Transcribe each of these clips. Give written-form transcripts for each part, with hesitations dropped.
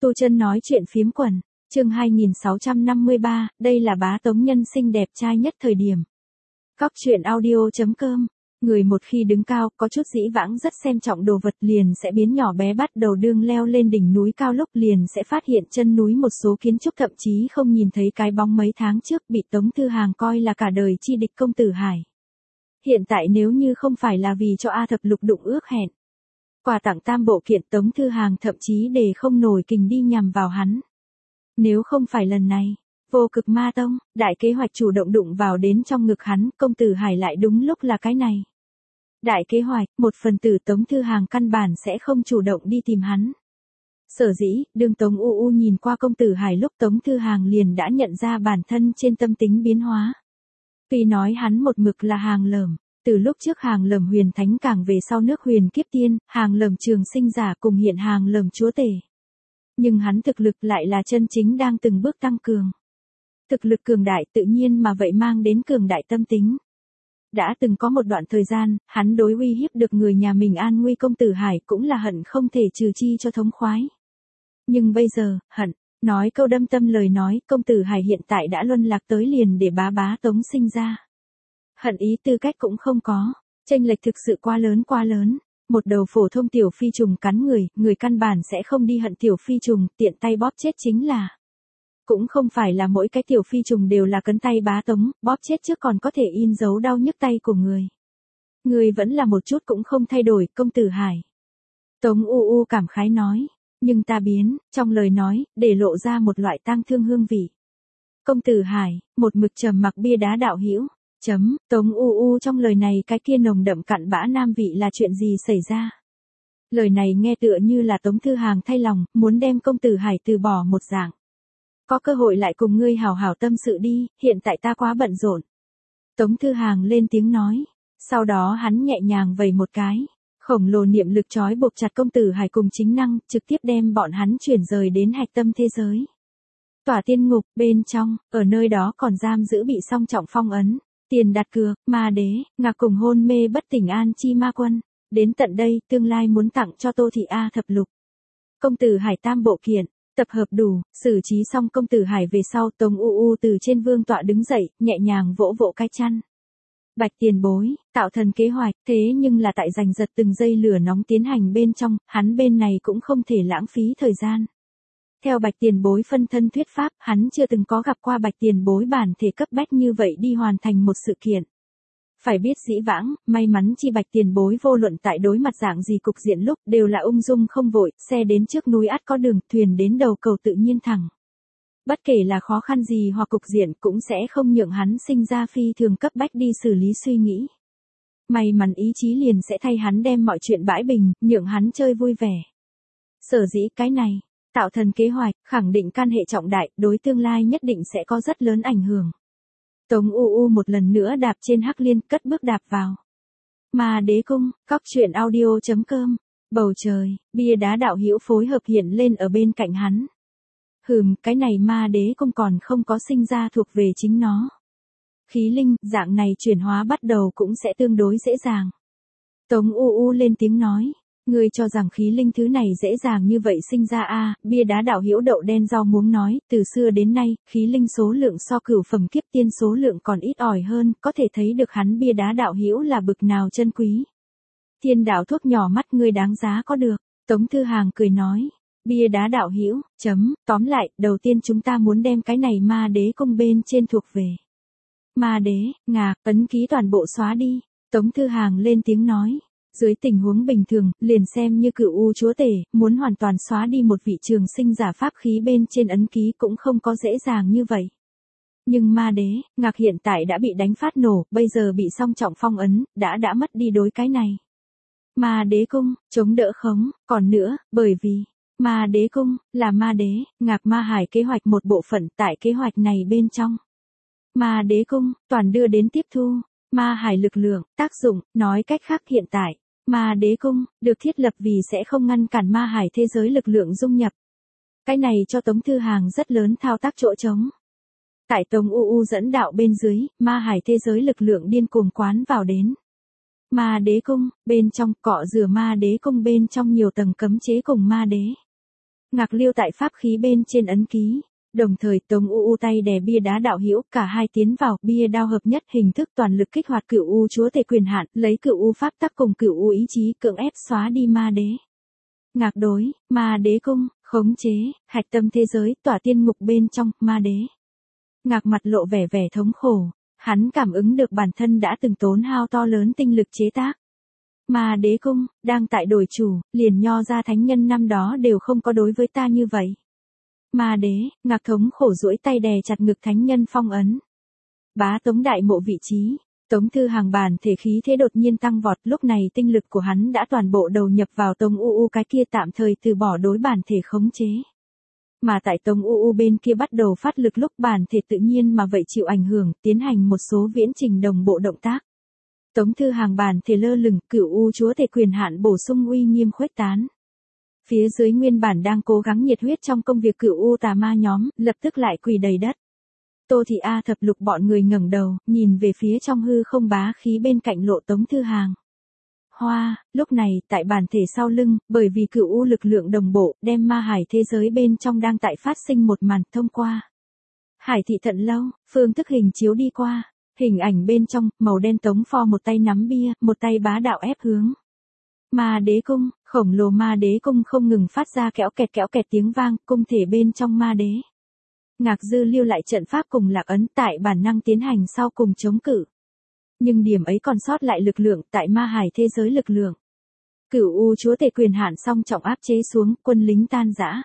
Tu Chân nói chuyện phiếm quần, chương 2653, đây là bá tống nhân sinh đẹp trai nhất thời điểm. Góc truyện audio.com, người một khi đứng cao, có chút dĩ vãng rất xem trọng đồ vật liền sẽ biến nhỏ bé, bắt đầu đương leo lên đỉnh núi cao lúc liền sẽ phát hiện chân núi một số kiến trúc thậm chí không nhìn thấy cái bóng mấy tháng trước bị Tống Thư Hàng coi là cả đời chi địch công tử Hải. Hiện tại nếu như không phải là vì cho A Thập Lục đụng ước hẹn, quà tặng tam bộ kiện, Tống Thư Hàng thậm chí để không nổi kình đi nhằm vào hắn. Nếu không phải lần này, Vô Cực Ma Tông, đại kế hoạch chủ động đụng vào đến trong ngực hắn, công tử Hải lại đúng lúc là cái này. Đại kế hoạch, một phần tử Tống Thư Hàng căn bản sẽ không chủ động đi tìm hắn. Sở dĩ, đương Tống U nhìn qua công tử Hải lúc Tống Thư Hàng liền đã nhận ra bản thân trên tâm tính biến hóa. Tuy nói hắn một mực là hàng lởm, từ lúc trước hàng lởm huyền thánh càng về sau nước huyền kiếp tiên, hàng lởm trường sinh giả cùng hiện hàng lởm chúa tể. Nhưng hắn thực lực lại là chân chính đang từng bước tăng cường. Thực lực cường đại tự nhiên mà vậy mang đến cường đại tâm tính. Đã từng có một đoạn thời gian, hắn đối uy hiếp được người nhà mình an nguy công tử Hải cũng là hận không thể trừ chi cho thống khoái. Nhưng bây giờ, hận, nói câu đâm tâm lời nói, công tử Hải hiện tại đã luân lạc tới liền để bá tống sinh ra. Hận ý tư cách cũng không có, chênh lệch thực sự quá lớn. Một đầu phổ thông tiểu phi trùng cắn người căn bản sẽ không đi hận tiểu phi trùng, tiện tay bóp chết chính là. Cũng không phải là mỗi cái tiểu phi trùng đều là cấn tay bá tống, bóp chết trước còn có thể in dấu đau nhức tay của người. Người vẫn là một chút cũng không thay đổi, công tử Hải. Tống U cảm khái nói, nhưng ta biến, trong lời nói, để lộ ra một loại tang thương hương vị. Công tử Hải, một mực trầm mặc bia đá đạo hữu. Tống U trong lời này cái kia nồng đậm cặn bã nam vị là chuyện gì xảy ra? Lời này nghe tựa như là Tống Thư Hàng thay lòng, muốn đem công tử Hải từ bỏ một dạng. Có cơ hội lại cùng ngươi hào hào tâm sự đi, hiện tại ta quá bận rộn. Tống Thư Hàng lên tiếng nói, sau đó hắn nhẹ nhàng vẩy một cái, khổng lồ niệm lực trói buộc chặt công tử Hải cùng chính năng, trực tiếp đem bọn hắn chuyển rời đến hạch tâm thế giới. Tỏa tiên ngục, bên trong, ở nơi đó còn giam giữ bị song trọng phong ấn. Tiền đặt cược, ma đế, ngạc cùng hôn mê bất tỉnh An Chi Ma Quân. Đến tận đây, tương lai muốn tặng cho Tô Thị A Thập Lục. Công tử Hải tam bộ kiện, tập hợp đủ, xử trí xong công tử Hải về sau, Tống U từ trên vương tọa đứng dậy, nhẹ nhàng vỗ vỗ cái chăn. Bạch tiền bối, tạo thần kế hoạch, thế nhưng là tại giành giật từng giây lửa nóng tiến hành bên trong, hắn bên này cũng không thể lãng phí thời gian. Theo Bạch tiền bối phân thân thuyết pháp, hắn chưa từng có gặp qua Bạch tiền bối bản thể cấp bách như vậy đi hoàn thành một sự kiện. Phải biết dĩ vãng, may mắn chi Bạch tiền bối vô luận tại đối mặt dạng gì cục diện lúc đều là ung dung không vội, xe đến trước núi ắt có đường, thuyền đến đầu cầu tự nhiên thẳng. Bất kể là khó khăn gì hoặc cục diện cũng sẽ không nhượng hắn sinh ra phi thường cấp bách đi xử lý suy nghĩ. May mắn ý chí liền sẽ thay hắn đem mọi chuyện bãi bình, nhượng hắn chơi vui vẻ. Sở dĩ cái này. Tạo thần kế hoạch, khẳng định can hệ trọng đại, đối tương lai nhất định sẽ có rất lớn ảnh hưởng. Tống U một lần nữa đạp trên hắc liên, cất bước đạp vào. Ma đế cung, góc truyện audio.com, bầu trời, bia đá đạo hữu phối hợp hiện lên ở bên cạnh hắn. Cái này ma đế cung còn không có sinh ra thuộc về chính nó. Khí linh, dạng này chuyển hóa bắt đầu cũng sẽ tương đối dễ dàng. Tống U lên tiếng nói. Ngươi cho rằng khí linh thứ này dễ dàng như vậy sinh ra bia đá đạo hữu đậu đen rau muống nói, từ xưa đến nay, khí linh số lượng so cửu phẩm kiếp tiên số lượng còn ít ỏi hơn, có thể thấy được hắn bia đá đạo hữu là bực nào chân quý. Thiên đạo thuốc nhỏ mắt ngươi đáng giá có được, Tống Thư Hàng cười nói, bia đá đạo hữu, tóm lại, đầu tiên chúng ta muốn đem cái này ma đế cung bên trên thuộc về. Ma đế, ngạc, ấn ký toàn bộ xóa đi, Tống Thư Hàng lên tiếng nói. Dưới tình huống bình thường, liền xem như Cửu U chúa tể, muốn hoàn toàn xóa đi một vị trường sinh giả pháp khí bên trên ấn ký cũng không có dễ dàng như vậy. Nhưng ma đế, ngạc hiện tại đã bị đánh phát nổ, bây giờ bị song trọng phong ấn, đã mất đi đối cái này. Ma đế cung, chống đỡ khống, còn nữa, bởi vì, ma đế cung, là ma đế, ngạc ma hải kế hoạch một bộ phận tại kế hoạch này bên trong. Ma đế cung, toàn đưa đến tiếp thu. Ma hải lực lượng, tác dụng, nói cách khác hiện tại. Ma đế cung, được thiết lập vì sẽ không ngăn cản ma hải thế giới lực lượng dung nhập. Cái này cho Tống Thư Hàng rất lớn thao tác chỗ trống. Tại Tống U dẫn đạo bên dưới, ma hải thế giới lực lượng điên cuồng quán vào đến. Ma đế cung, bên trong cọ rửa ma đế cung bên trong nhiều tầng cấm chế cùng ma đế. Ngạc Liêu tại pháp khí bên trên ấn ký. Đồng thời Tống U tay đè bia đá đạo hữu, cả hai tiến vào, bia đao hợp nhất, hình thức toàn lực kích hoạt Cửu U chúa tể quyền hạn, lấy Cửu U pháp tắc cùng Cửu U ý chí cưỡng ép xóa đi ma đế. Ngạc đối, ma đế cung, khống chế, hạch tâm thế giới, tỏa tiên ngục bên trong, ma đế. Ngạc mặt lộ vẻ vẻ thống khổ, hắn cảm ứng được bản thân đã từng tốn hao to lớn tinh lực chế tác. Ma đế cung, đang tại đổi chủ, liền nho ra thánh nhân năm đó đều không có đối với ta như vậy. Ma đế, Ngạc thống khổ duỗi tay đè chặt ngực thánh nhân phong ấn. Bá Tống đại mộ vị trí, Tống Thư Hàng bản thể khí thế đột nhiên tăng vọt, lúc này tinh lực của hắn đã toàn bộ đầu nhập vào Tống U cái kia tạm thời từ bỏ đối bản thể khống chế. Mà tại Tống U bên kia bắt đầu phát lực lúc bản thể tự nhiên mà vậy chịu ảnh hưởng, tiến hành một số viễn trình đồng bộ động tác. Tống Thư Hàng bản thể lơ lửng, Cửu U chúa tể quyền hạn bổ sung uy nghiêm khuếch tán. Phía dưới nguyên bản đang cố gắng nhiệt huyết trong công việc Cửu U tà ma nhóm, lập tức lại quỳ đầy đất. Tô Thị A Thập Lục bọn người ngẩng đầu, nhìn về phía trong hư không bá khí bên cạnh lộ Tống Thư Hàng. Hoa, lúc này, tại bản thể sau lưng, bởi vì Cửu U lực lượng đồng bộ, đem ma hải thế giới bên trong đang tại phát sinh một màn thông qua. Hải thị thận lâu, phương thức hình chiếu đi qua, hình ảnh bên trong, màu đen Tống Pho một tay nắm bia, một tay bá đạo ép hướng. Ma đế cung, khổng lồ ma đế cung không ngừng phát ra kéo kẹt tiếng vang, cung thể bên trong ma đế. Ngạc Dư lưu lại trận pháp cùng lạc ấn tại bản năng tiến hành sau cùng chống cự. Nhưng điểm ấy còn sót lại lực lượng tại ma hải thế giới lực lượng. Cửu U chúa tể quyền hạn song trọng áp chế xuống, quân lính tan rã.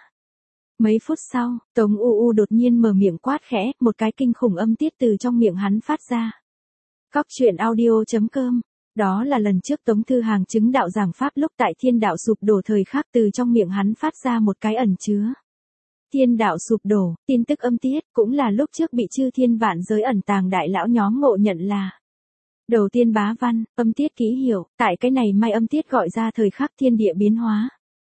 Mấy phút sau, Tống U đột nhiên mở miệng quát khẽ, một cái kinh khủng âm tiết từ trong miệng hắn phát ra. Cóc truyện audio.com. Đó là lần trước Tống Thư Hàng chứng đạo giảng pháp lúc tại thiên đạo sụp đổ thời khắc, từ trong miệng hắn phát ra một cái ẩn chứa. Thiên đạo sụp đổ, tin tức âm tiết, cũng là lúc trước bị chư thiên vạn giới ẩn tàng đại lão nhóm ngộ nhận là. Đầu tiên bá văn, âm tiết ký hiệu, tại cái này may âm tiết gọi ra thời khắc thiên địa biến hóa.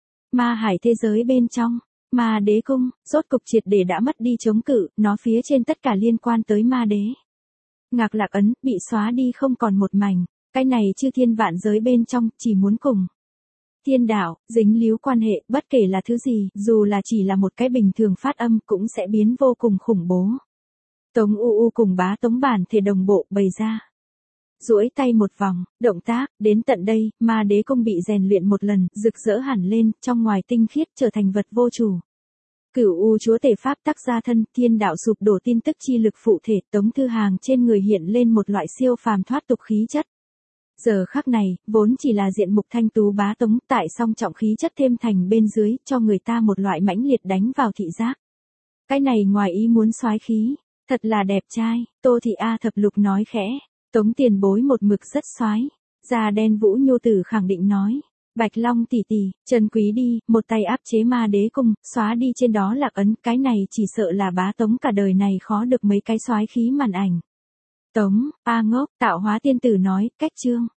Ma hải thế giới bên trong, ma đế cung, rốt cục triệt để đã mất đi chống cự, nó phía trên tất cả liên quan tới ma đế. Ngạc lạc ấn, bị xóa đi không còn một mảnh, cái này chư thiên vạn giới bên trong, chỉ muốn cùng. Thiên đạo, dính líu quan hệ, bất kể là thứ gì, dù là chỉ là một cái bình thường phát âm, cũng sẽ biến vô cùng khủng bố. Tống U cùng bá Tống bản thể đồng bộ bày ra. Duỗi tay một vòng, động tác, đến tận đây, ma đế cung bị rèn luyện một lần, rực rỡ hẳn lên, trong ngoài tinh khiết trở thành vật vô chủ. Cửu U chúa tể pháp tác gia thân, thiên đạo sụp đổ tin tức chi lực phụ thể, Tống Thư Hàng trên người hiện lên một loại siêu phàm thoát tục khí chất. Giờ khắc này, vốn chỉ là diện mục thanh tú bá Tống, tại song trọng khí chất thêm thành bên dưới, cho người ta một loại mãnh liệt đánh vào thị giác. Cái này ngoài ý muốn soái khí, thật là đẹp trai, Tô Thị A Thập Lục nói khẽ. Tống tiền bối một mực rất soái. Da đen Vũ Nhô Tử khẳng định nói. Bạch Long tỷ tỷ, trân quý đi, một tay áp chế ma đế cung, xóa đi trên đó lạc ấn, cái này chỉ sợ là bá Tống cả đời này khó được mấy cái soái khí màn ảnh. Tống, A ngốc, tạo hóa tiên tử nói, cách chương.